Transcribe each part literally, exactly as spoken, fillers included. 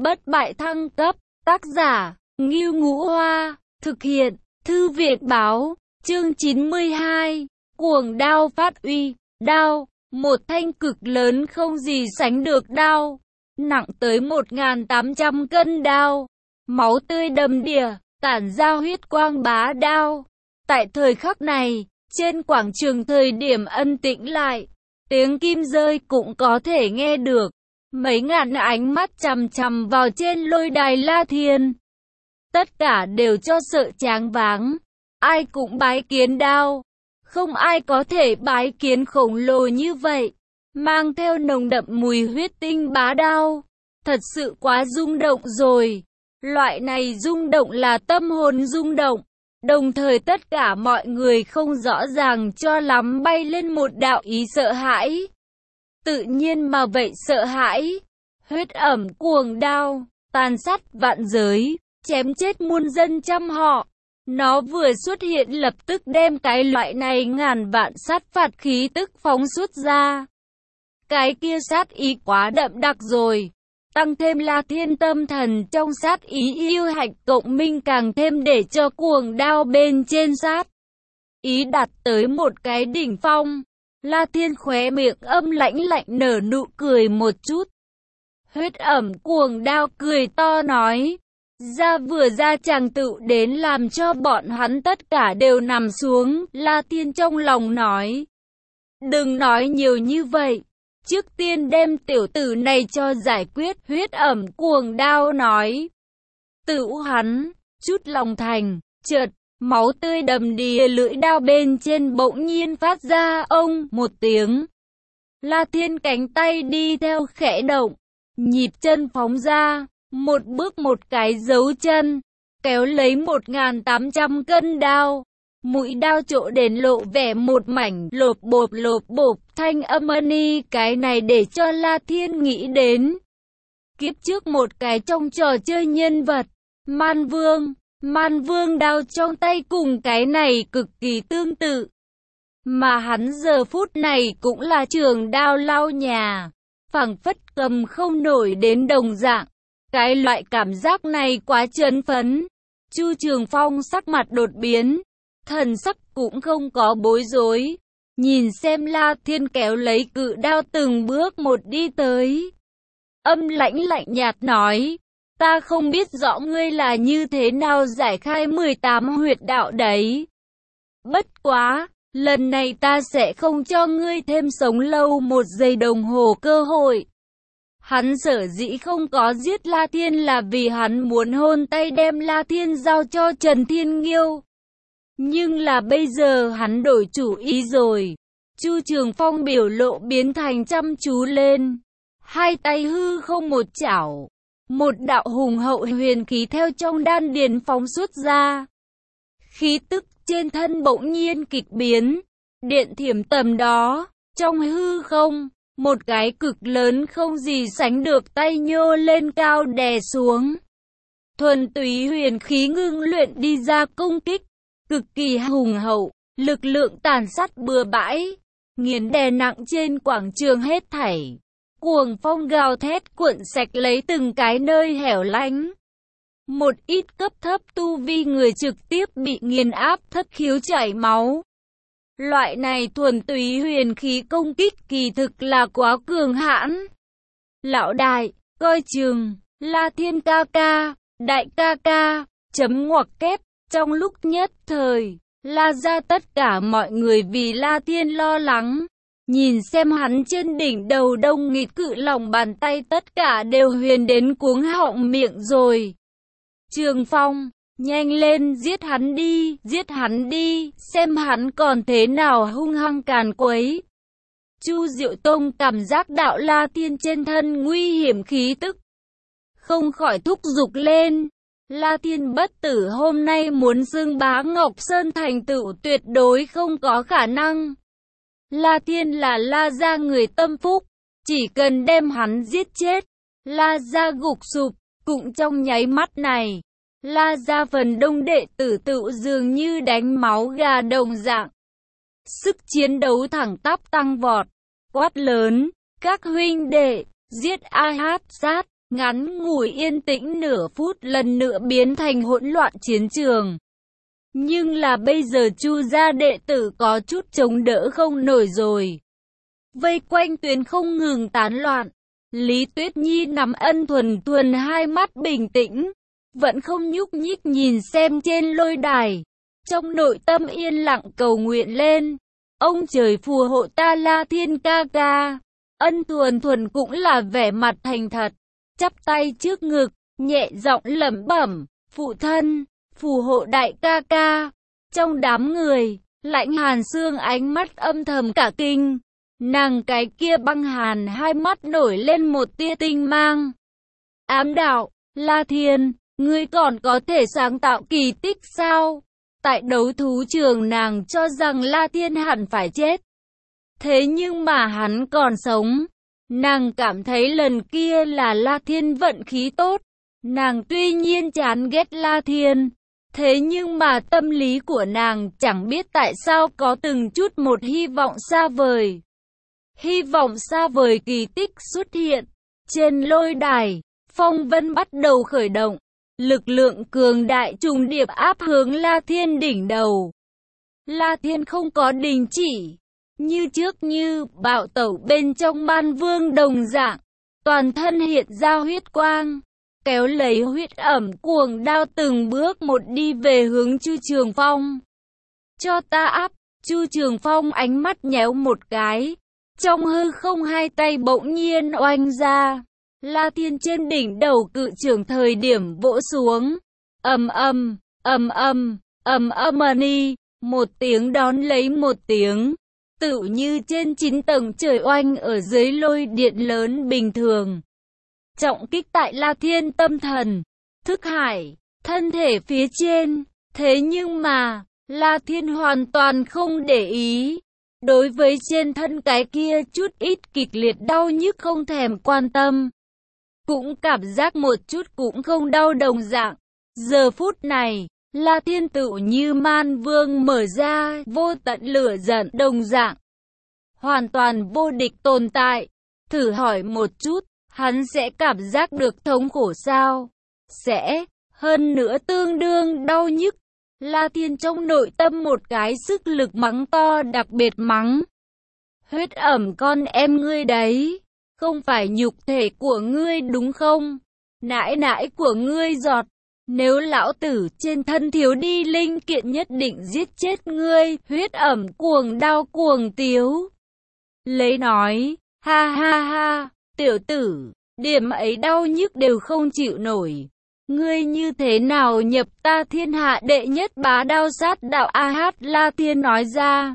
bất bại thăng cấp, tác giả, Ngưu Ngũ Hoa, thực hiện, Thư viện Báo, chương chín mươi hai, cuồng đao phát uy, đao, một thanh cực lớn không gì sánh được đao, nặng tới một nghìn tám trăm cân đao, máu tươi đầm đìa, tản ra huyết quang bá đao. Tại thời khắc này, trên quảng trường thời điểm ân tĩnh lại, tiếng kim rơi cũng có thể nghe được. Mấy ngàn ánh mắt chằm chằm vào trên lôi đài La Thiên. Tất cả đều cho sợ choáng váng. Ai cũng bái kiến đao. Không ai có thể bái kiến khổng lồ như vậy. Mang theo nồng đậm mùi huyết tinh bá đao. Thật sự quá rung động rồi. Loại này rung động là tâm hồn rung động. Đồng thời tất cả mọi người không rõ ràng cho lắm bay lên một đạo ý sợ hãi. Tự nhiên mà vậy sợ hãi. Huyết ẩm cuồng đao, tàn sát vạn giới, chém chết muôn dân trăm họ. Nó vừa xuất hiện lập tức đem cái loại này ngàn vạn sát phạt khí tức phóng xuất ra. Cái kia sát ý quá đậm đặc rồi. Tăng thêm La Thiên tâm thần trong sát ý yêu hạnh cộng minh càng thêm để cho cuồng đao bên trên sát ý đạt tới một cái đỉnh phong. La Thiên khóe miệng âm lãnh lạnh nở nụ cười một chút. Huyết ẩm cuồng đao cười to nói. Ra vừa ra chàng tự đến làm cho bọn hắn tất cả đều nằm xuống. La Thiên trong lòng nói. Đừng nói nhiều như vậy. Trước tiên đem tiểu tử này cho giải quyết. Huyết ẩm cuồng đao nói. Tự hắn, chút lòng thành, chợt. Máu tươi đầm đìa lưỡi đao bên trên bỗng nhiên phát ra ông một tiếng. La Thiên cánh tay đi theo khẽ động, nhịp chân phóng ra, một bước một cái dấu chân, kéo lấy một nghìn tám trăm cân đao. Mũi đao chỗ đến lộ vẻ một mảnh lộp bộp lộp bộp thanh âm ni, cái này để cho La Thiên nghĩ đến. Kiếp trước một cái trong trò chơi nhân vật, Man Vương. Man Vương đao trong tay cùng cái này cực kỳ tương tự. Mà hắn giờ phút này cũng là trường đao lau nhà. Phảng phất cầm không nổi đến đồng dạng. Cái loại cảm giác này quá chấn phấn. Chu Trường Phong sắc mặt đột biến. Thần sắc cũng không có bối rối. Nhìn xem La Thiên kéo lấy cự đao từng bước một đi tới. Âm lãnh lạnh nhạt nói. Ta không biết rõ ngươi là như thế nào giải khai mười tám huyệt đạo đấy. Bất quá, lần này ta sẽ không cho ngươi thêm sống lâu một giây đồng hồ cơ hội. Hắn sở dĩ không có giết La Thiên là vì hắn muốn hôn tay đem La Thiên giao cho Trần Thiên Nghiêu. Nhưng là bây giờ hắn đổi chủ ý rồi. Chu Trường Phong biểu lộ biến thành chăm chú lên. Hai tay hư không một chảo. Một đạo hùng hậu huyền khí theo trong đan điền phóng xuất ra. Khí tức trên thân bỗng nhiên kịch biến. Điện thiểm tầm đó, trong hư không, một cái cực lớn không gì sánh được tay nhô lên cao đè xuống. Thuần túy huyền khí ngưng luyện đi ra công kích. Cực kỳ hùng hậu, lực lượng tàn sát bừa bãi. Nghiền đè nặng trên quảng trường hết thảy. Cuồng phong gào thét cuộn sạch lấy từng cái nơi hẻo lánh. Một ít cấp thấp tu vi người trực tiếp bị nghiền áp thất khiếu chảy máu. Loại này thuần túy huyền khí công kích kỳ thực là quá cường hãn. Lão đại, coi chừng, La Thiên ca ca, đại ca ca, chấm ngoặc kép, trong lúc nhất thời, la ra tất cả mọi người vì La Thiên lo lắng. Nhìn xem hắn trên đỉnh đầu đông nghịt cự lòng bàn tay tất cả đều huyền đến cuống họng miệng rồi. Trường Phong, nhanh lên giết hắn đi, giết hắn đi, xem hắn còn thế nào hung hăng càn quấy. Chu Diệu Tông cảm giác đạo La Thiên trên thân nguy hiểm khí tức. Không khỏi thúc giục lên. La Thiên bất tử hôm nay muốn xưng bá Ngọc Sơn thành tựu tuyệt đối không có khả năng. La Thiên là La gia người tâm phúc, chỉ cần đem hắn giết chết, La gia gục sụp, cũng trong nháy mắt này, La gia phần đông đệ tử tự dường như đánh máu gà đồng dạng. Sức chiến đấu thẳng tắp tăng vọt, quát lớn, các huynh đệ, giết A Hát Sát, Ngắn ngủi yên tĩnh nửa phút lần nữa biến thành hỗn loạn chiến trường. Nhưng là bây giờ Chu gia đệ tử có chút chống đỡ không nổi rồi. Vây quanh tuyến không ngừng tán loạn. Lý Tuyết Nhi nắm Ân Thuần Thuần hai mắt bình tĩnh, vẫn không nhúc nhích nhìn xem trên lôi đài. Trong nội tâm yên lặng cầu nguyện lên. Ông trời phù hộ ta La Thiên ca ca. Ân Thuần Thuần cũng là vẻ mặt thành thật, chắp tay trước ngực, nhẹ giọng lẩm bẩm, phụ thân, phù hộ đại ca ca. Trong đám người, Lãnh Hàn Sương ánh mắt âm thầm cả kinh. Nàng cái kia băng hàn hai mắt nổi lên một tia tinh mang. Ám đạo, La Thiên, ngươi còn có thể sáng tạo kỳ tích sao? Tại đấu thú trường nàng cho rằng La Thiên hẳn phải chết. Thế nhưng mà hắn còn sống. Nàng cảm thấy lần kia là La Thiên vận khí tốt. Nàng tuy nhiên chán ghét La Thiên. Thế nhưng mà tâm lý của nàng chẳng biết tại sao có từng chút một hy vọng xa vời. Hy vọng xa vời kỳ tích xuất hiện. Trên lôi đài, phong vân bắt đầu khởi động. Lực lượng cường đại trùng điệp áp hướng La Thiên đỉnh đầu. La Thiên không có đình chỉ. Như trước như bạo tẩu bên trong man vương đồng dạng. Toàn thân hiện ra huyết quang. Kéo lấy huyết ẩm cuồng đao từng bước một đi về hướng Chu Trường Phong. Cho ta áp, Chu Trường Phong ánh mắt nhéo một cái. Trong hư không hai tay bỗng nhiên oanh ra. La Thiên trên đỉnh đầu cự trưởng thời điểm vỗ xuống. Ầm ầm, ầm ầm, ầm ầm ni, một tiếng đón lấy một tiếng. Tựu như trên chín tầng trời oanh ở dưới lôi điện lớn bình thường. Trọng kích tại La Thiên tâm thần, thức hải, thân thể phía trên. Thế nhưng mà, La Thiên hoàn toàn không để ý. Đối với trên thân cái kia chút ít kịch liệt đau nhức không thèm quan tâm. Cũng cảm giác một chút cũng không đau đồng dạng. Giờ phút này, La Thiên tự như man vương mở ra vô tận lửa giận đồng dạng. Hoàn toàn vô địch tồn tại. Thử hỏi một chút, hắn sẽ cảm giác được thống khổ sao? Sẽ, hơn nữa tương đương đau nhức. La Thiên trong nội tâm một cái sức lực mắng to đặc biệt mắng. Huyết ẩm con em ngươi đấy, không phải nhục thể của ngươi đúng không? Nãi nãi của ngươi giọt, nếu lão tử trên thân thiếu đi linh kiện nhất định giết chết ngươi. Huyết ẩm cuồng đao cuồng tiếu. Lấy nói, ha ha ha, tiểu tử, điểm ấy đau nhức đều không chịu nổi. Ngươi như thế nào nhập ta thiên hạ đệ nhất bá đao sát đạo? A Hát La Thiên nói ra.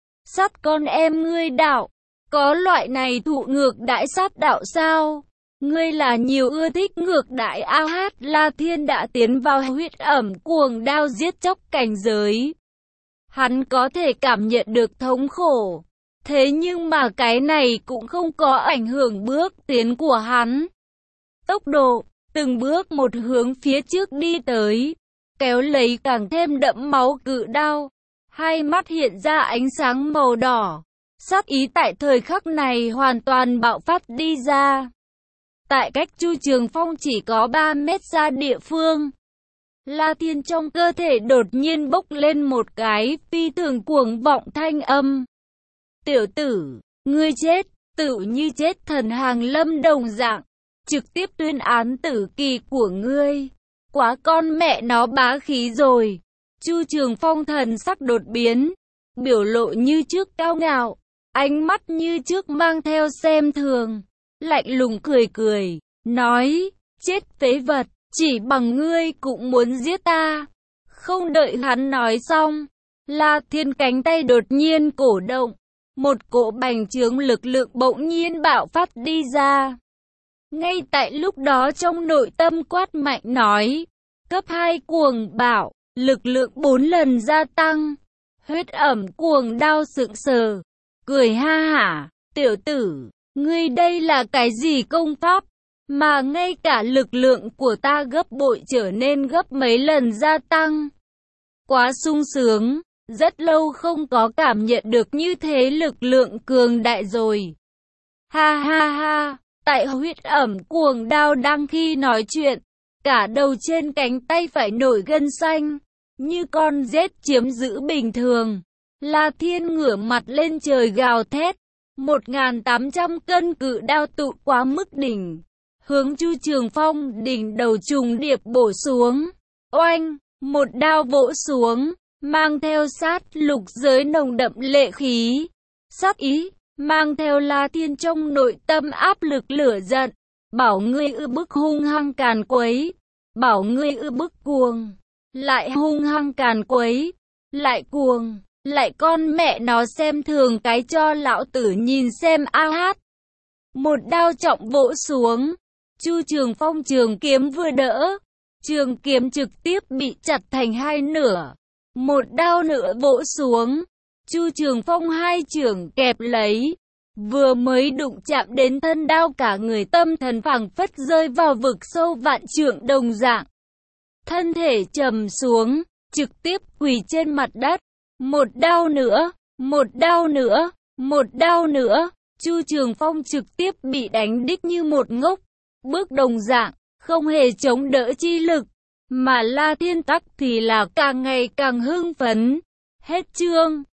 Sát con em ngươi đạo, có loại này thụ ngược đãi sát đạo sao? Ngươi là nhiều ưa thích ngược đãi. A Hát La Thiên đã tiến vào huyết ẩm cuồng đao giết chóc cảnh giới. Hắn có thể cảm nhận được thống khổ. Thế nhưng mà cái này cũng không có ảnh hưởng bước tiến của hắn. Tốc độ, từng bước một hướng phía trước đi tới, kéo lấy càng thêm đẫm máu cự đao. Hai mắt hiện ra ánh sáng màu đỏ. Sát ý tại thời khắc này hoàn toàn bạo phát đi ra. Tại cách Chu Trường Phong chỉ có ba mét xa địa phương, La Thiên trong cơ thể đột nhiên bốc lên một cái phi thường cuồng vọng thanh âm. Tiểu tử, ngươi chết, tự như chết thần hàng lâm đồng dạng, trực tiếp tuyên án tử kỳ của ngươi. Quá con mẹ nó bá khí rồi. Chu Trường Phong thần sắc đột biến, biểu lộ như trước cao ngạo, ánh mắt như trước mang theo xem thường, lạnh lùng cười cười, nói, chết phế vật, chỉ bằng ngươi cũng muốn giết ta. Không đợi hắn nói xong, La Thiên cánh tay đột nhiên cổ động, một cỗ bành trướng lực lượng bỗng nhiên bạo phát đi ra. Ngay tại lúc đó trong nội tâm quát mạnh nói, cấp hai cuồng bạo, lực lượng bốn lần gia tăng. Huyết ẩm cuồng đao sững sờ, cười ha hả, tiểu tử, ngươi đây là cái gì công pháp, mà ngay cả lực lượng của ta gấp bội trở nên gấp mấy lần gia tăng. Quá sung sướng, rất lâu không có cảm nhận được như thế lực lượng cường đại rồi. Ha ha ha, Tại huyết ẩm, cuồng đao đang khi nói chuyện, cả đầu trên cánh tay phải nổi gân xanh, như con rết chiếm giữ bình thường. La Thiên ngửa mặt lên trời gào thét, một nghìn tám trăm cân cự đao tụ quá mức đỉnh, hướng Chu Trường Phong đỉnh đầu trùng điệp bổ xuống. Oanh, một đao vỗ xuống, mang theo sát lục giới nồng đậm lệ khí, sát ý, mang theo La Thiên trong nội tâm áp lực lửa giận. Bảo ngươi ư bức hung hăng càn quấy, bảo ngươi ư bức cuồng, lại hung hăng càn quấy, lại cuồng, lại con mẹ nó xem thường cái cho lão tử nhìn xem a hát. Một đao trọng vỗ xuống, Chu Trường Phong trường kiếm vừa đỡ, trường kiếm trực tiếp bị chặt thành hai nửa. Một đao nữa vỗ xuống, Chu Trường Phong hai chưởng kẹp lấy, vừa mới đụng chạm đến thân đao cả người tâm thần phảng phất rơi vào vực sâu vạn trượng đồng dạng. Thân thể trầm xuống, trực tiếp quỳ trên mặt đất. Một đao nữa, một đao nữa, một đao nữa, Chu Trường Phong trực tiếp bị đánh đích như một ngốc, bước đồng dạng, không hề chống đỡ chi lực, mà La Thiên Tắc thì là càng ngày càng hưng phấn. Hết chương.